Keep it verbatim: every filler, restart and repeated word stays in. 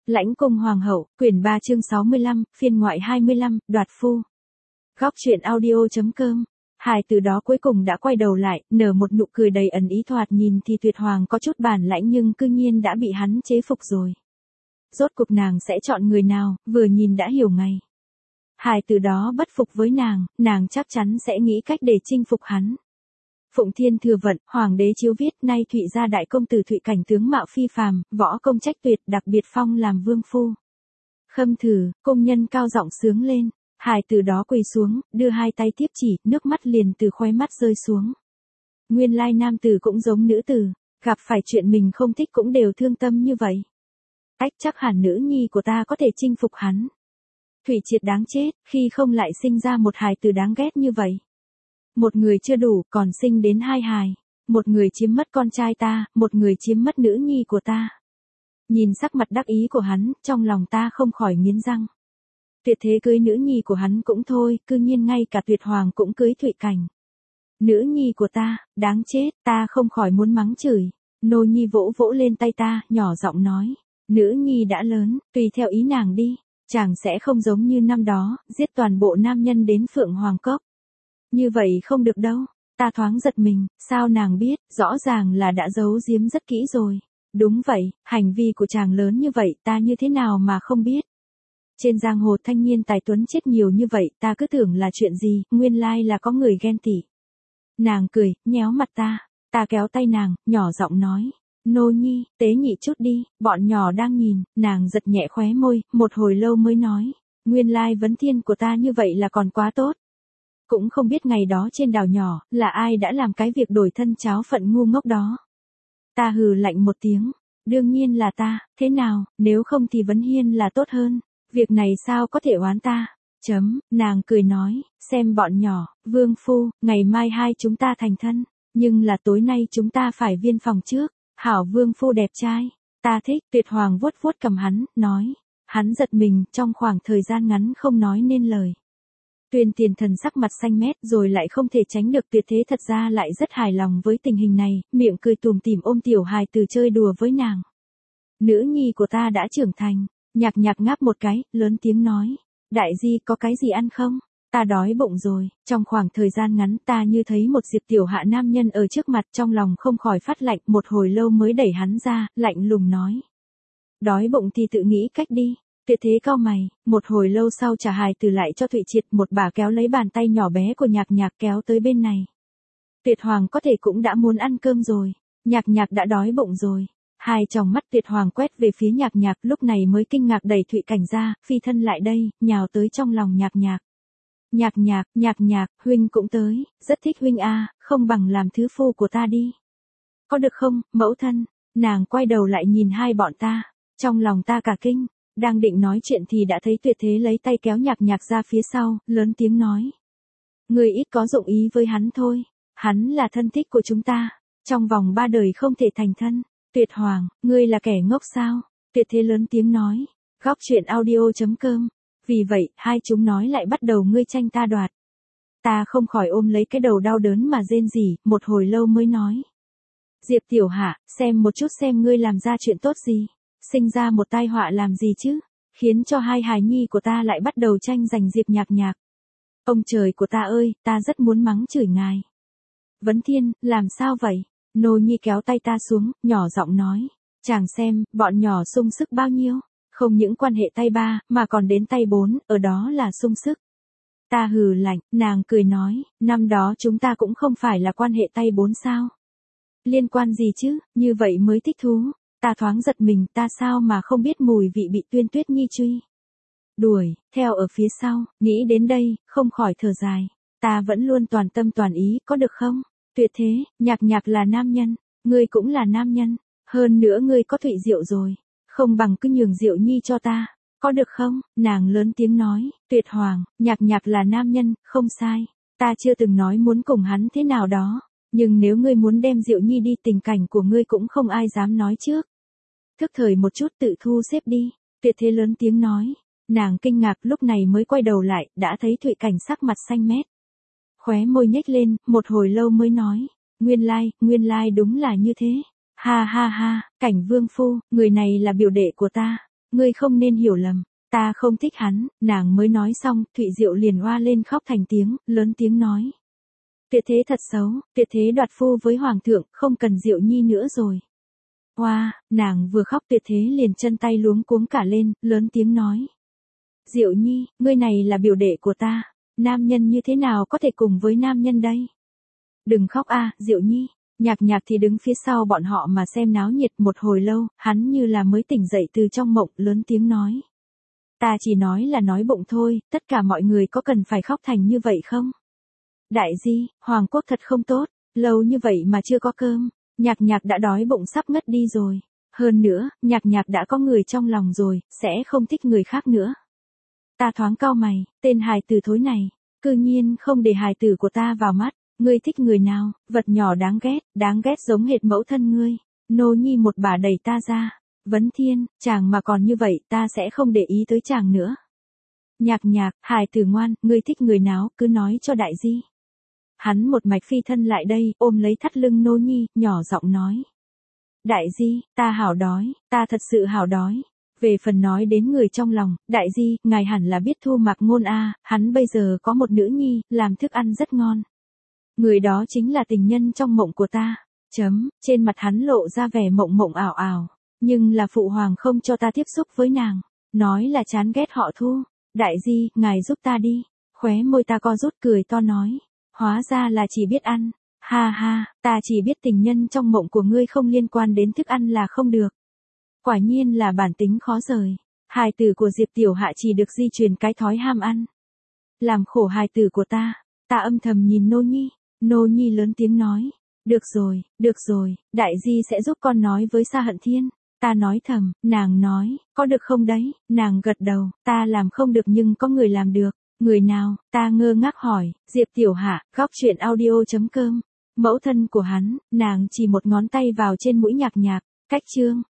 Lãnh cung hoàng hậu, quyển ba chương sáu mươi lăm, phiên ngoại hai mươi lăm, đoạt phu. Góc truyện audio.com. Hài từ đó cuối cùng đã quay đầu lại, nở một nụ cười đầy ẩn ý, thoạt nhìn thì Tuyệt Hoàng có chút bản lãnh nhưng cư nhiên đã bị hắn chế phục rồi. Rốt cuộc nàng sẽ chọn người nào, vừa nhìn đã hiểu ngay. Hài từ đó bất phục với nàng, nàng chắc chắn sẽ nghĩ cách để chinh phục hắn. Phụng Thiên Thừa Vận, Hoàng đế chiếu viết, nay Thụy gia đại công tử Thụy Cảnh tướng mạo phi phàm, võ công trách tuyệt, đặc biệt phong làm vương phu. Khâm thử, công nhân cao giọng sướng lên. Hài từ đó quỳ xuống, đưa hai tay tiếp chỉ, nước mắt liền từ khóe mắt rơi xuống. Nguyên lai nam tử cũng giống nữ tử, gặp phải chuyện mình không thích cũng đều thương tâm như vậy. Ách, chắc hẳn nữ nhi của ta có thể chinh phục hắn. Thủy Triệt đáng chết, khi không lại sinh ra một hài tử đáng ghét như vậy. Một người chưa đủ, còn sinh đến hai hài. Một người chiếm mất con trai ta, một người chiếm mất nữ nhi của ta. Nhìn sắc mặt đắc ý của hắn, trong lòng ta không khỏi nghiến răng. Tuyệt thế cưới nữ nhi của hắn cũng thôi, cư nhiên ngay cả Tuyệt Hoàng cũng cưới Thụy Cảnh. Nữ nhi của ta, đáng chết, ta không khỏi muốn mắng chửi. Nô nhi vỗ vỗ lên tay ta, nhỏ giọng nói. Nữ nhi đã lớn, tùy theo ý nàng đi. Chàng sẽ không giống như năm đó, giết toàn bộ nam nhân đến Phượng Hoàng Cốc. Như vậy không được đâu. Ta thoáng giật mình, sao nàng biết, rõ ràng là đã giấu giếm rất kỹ rồi. Đúng vậy, hành vi của chàng lớn như vậy, ta như thế nào mà không biết. Trên giang hồ thanh niên tài tuấn chết nhiều như vậy, ta cứ tưởng là chuyện gì, nguyên lai là có người ghen tị. Nàng cười, nhéo mặt ta, ta kéo tay nàng, nhỏ giọng nói. Nô nhi, tế nhị chút đi, bọn nhỏ đang nhìn, nàng giật nhẹ khóe môi, một hồi lâu mới nói. Nguyên lai vấn thiên của ta như vậy là còn quá tốt. Cũng không biết ngày đó trên đảo nhỏ, là ai đã làm cái việc đổi thân cháo phận ngu ngốc đó. Ta hừ lạnh một tiếng, đương nhiên là ta, thế nào, nếu không thì Vấn Hiên là tốt hơn. Việc này sao có thể oán ta? Chấm, nàng cười nói, xem bọn nhỏ, vương phu, ngày mai hai chúng ta thành thân, nhưng là tối nay chúng ta phải viên phòng trước, hảo vương phu đẹp trai, ta thích. Tuyệt Hoàng vuốt vuốt cầm hắn, nói, hắn giật mình, trong khoảng thời gian ngắn không nói nên lời. Tuyên Tiền Thần sắc mặt xanh mét rồi lại không thể tránh được tuyệt thế thật ra lại rất hài lòng với tình hình này, miệng cười tùm tìm ôm tiểu hài từ chơi đùa với nàng. Nữ nhi của ta đã trưởng thành. Nhạc Nhạc ngáp một cái, lớn tiếng nói. Đại di có cái gì ăn không? Ta đói bụng rồi. Trong khoảng thời gian ngắn ta như thấy một Diệp tiểu hạ nam nhân ở trước mặt, trong lòng không khỏi phát lạnh, một hồi lâu mới đẩy hắn ra, lạnh lùng nói. Đói bụng thì tự nghĩ cách đi. Tuyệt thế cau mày, một hồi lâu sau trả hài từ lại cho Thụy Triệt, một bà kéo lấy bàn tay nhỏ bé của Nhạc Nhạc kéo tới bên này. Tuyệt Hoàng có thể cũng đã muốn ăn cơm rồi. Nhạc Nhạc đã đói bụng rồi. Hai tròng mắt Tuyệt Hoàng quét về phía Nhạc Nhạc, lúc này mới kinh ngạc đẩy Thụy Cảnh ra, phi thân lại đây, nhào tới trong lòng Nhạc Nhạc. Nhạc Nhạc, Nhạc Nhạc, huynh cũng tới, rất thích huynh a, không bằng làm thứ phu của ta đi. Có được không, mẫu thân? Nàng quay đầu lại nhìn hai bọn ta, trong lòng ta cả kinh, đang định nói chuyện thì đã thấy Tuyệt thế lấy tay kéo Nhạc Nhạc ra phía sau, lớn tiếng nói. Người ít có dụng ý với hắn thôi, hắn là thân thích của chúng ta, trong vòng ba đời không thể thành thân. Tuyệt Hoàng, ngươi là kẻ ngốc sao? Tuyệt thế lớn tiếng nói. Góc truyện audio.com. Vì vậy, hai chúng nói lại bắt đầu ngươi tranh ta đoạt. Ta không khỏi ôm lấy cái đầu đau đớn mà rên rỉ, một hồi lâu mới nói. Diệp tiểu hạ, xem một chút xem ngươi làm ra chuyện tốt gì. Sinh ra một tai họa làm gì chứ? Khiến cho hai hài nhi của ta lại bắt đầu tranh giành Diệp Nhạc Nhạc. Ông trời của ta ơi, ta rất muốn mắng chửi ngài. Vấn Thiên, làm sao vậy? Nô nhi kéo tay ta xuống, nhỏ giọng nói. Chàng xem, bọn nhỏ sung sức bao nhiêu. Không những quan hệ tay ba, mà còn đến tay bốn, ở đó là sung sức. Ta hừ lạnh, nàng cười nói, năm đó chúng ta cũng không phải là quan hệ tay bốn sao. Liên quan gì chứ, như vậy mới thích thú. Ta thoáng giật mình, ta sao mà không biết mùi vị bị Tuyên Tuyết Nhi truy. Đuổi, theo ở phía sau, nghĩ đến đây, không khỏi thở dài. Ta vẫn luôn toàn tâm toàn ý, có được không? Tuyệt thế, Nhạc Nhạc là nam nhân, ngươi cũng là nam nhân, hơn nữa ngươi có Thụy Diệu rồi, không bằng cứ nhường Diệu Nhi cho ta, có được không? Nàng lớn tiếng nói, Tuyệt Hoàng, Nhạc Nhạc là nam nhân, không sai, ta chưa từng nói muốn cùng hắn thế nào đó, nhưng nếu ngươi muốn đem Diệu Nhi đi tình cảnh của ngươi cũng không ai dám nói trước. Thức thời một chút tự thu xếp đi, Tuyệt thế lớn tiếng nói, nàng kinh ngạc lúc này mới quay đầu lại, đã thấy Thụy Cảnh sắc mặt xanh mét. Khóe môi nhếch lên, một hồi lâu mới nói, nguyên lai, nguyên lai đúng là như thế. Ha ha ha, Cảnh vương phu, người này là biểu đệ của ta. ngươi không nên hiểu lầm, ta không thích hắn, nàng mới nói xong, Thụy Diệu liền oa lên khóc thành tiếng, lớn tiếng nói. Tuyệt thế thật xấu, tuyệt thế đoạt phu với hoàng thượng, không cần Diệu Nhi nữa rồi. Oa, nàng vừa khóc tuyệt thế liền chân tay luống cuống cả lên, lớn tiếng nói. Diệu Nhi, ngươi này là biểu đệ của ta, nam nhân như thế nào có thể cùng với nam nhân đây? Đừng khóc a, Diệu Nhi. Nhạc Nhạc thì đứng phía sau bọn họ mà xem náo nhiệt một hồi lâu, hắn như là mới tỉnh dậy từ trong mộng, lớn tiếng nói. Ta chỉ nói là nói bụng thôi, tất cả mọi người có cần phải khóc thành như vậy không? Đại di, Hoàng Quốc thật không tốt, lâu như vậy mà chưa có cơm, Nhạc Nhạc đã đói bụng sắp ngất đi rồi. Hơn nữa, Nhạc Nhạc đã có người trong lòng rồi, sẽ không thích người khác nữa. Ta thoáng cau mày, tên hài tử thối này, cư nhiên không để hài tử của ta vào mắt. Ngươi thích người nào, vật nhỏ đáng ghét, đáng ghét giống hệt mẫu thân ngươi. Nô Nhi một bà đẩy ta ra. Vấn Thiên, chàng mà còn như vậy ta sẽ không để ý tới chàng nữa. Nhạc Nhạc, hài tử ngoan, ngươi thích người nào, cứ nói cho đại di. Hắn một mạch phi thân lại đây, ôm lấy thắt lưng Nô Nhi, nhỏ giọng nói. Đại di, ta hảo đói, ta thật sự hảo đói. Về phần nói đến người trong lòng, đại di, ngài hẳn là biết Thu Mạc Ngôn a, hắn bây giờ có một nữ nhi, làm thức ăn rất ngon. Người đó chính là tình nhân trong mộng của ta. Chấm, trên mặt hắn lộ ra vẻ mộng mộng ảo ảo. Nhưng là phụ hoàng không cho ta tiếp xúc với nàng. Nói là chán ghét họ Thu. Đại di, ngài giúp ta đi. Khóe môi ta co rút cười to nói. Hóa ra là chỉ biết ăn. Ha ha, ta chỉ biết tình nhân trong mộng của ngươi không liên quan đến thức ăn là không được. Quả nhiên là bản tính khó rời. Hài tử của Diệp Tiểu Hạ chỉ được di truyền cái thói ham ăn. Làm khổ hài tử của ta. Ta âm thầm nhìn Nô Nhi. Nô Nhi lớn tiếng nói. Được rồi, được rồi, đại di sẽ giúp con nói với Sa Hận Thiên. Ta nói thầm, nàng nói, có được không đấy, nàng gật đầu, ta làm không được nhưng có người làm được. Người nào, ta ngơ ngác hỏi, Diệp Tiểu Hạ, góc truyện audio chấm com. Mẫu thân của hắn, nàng chỉ một ngón tay vào trên mũi Nhạc Nhạc, cách chương.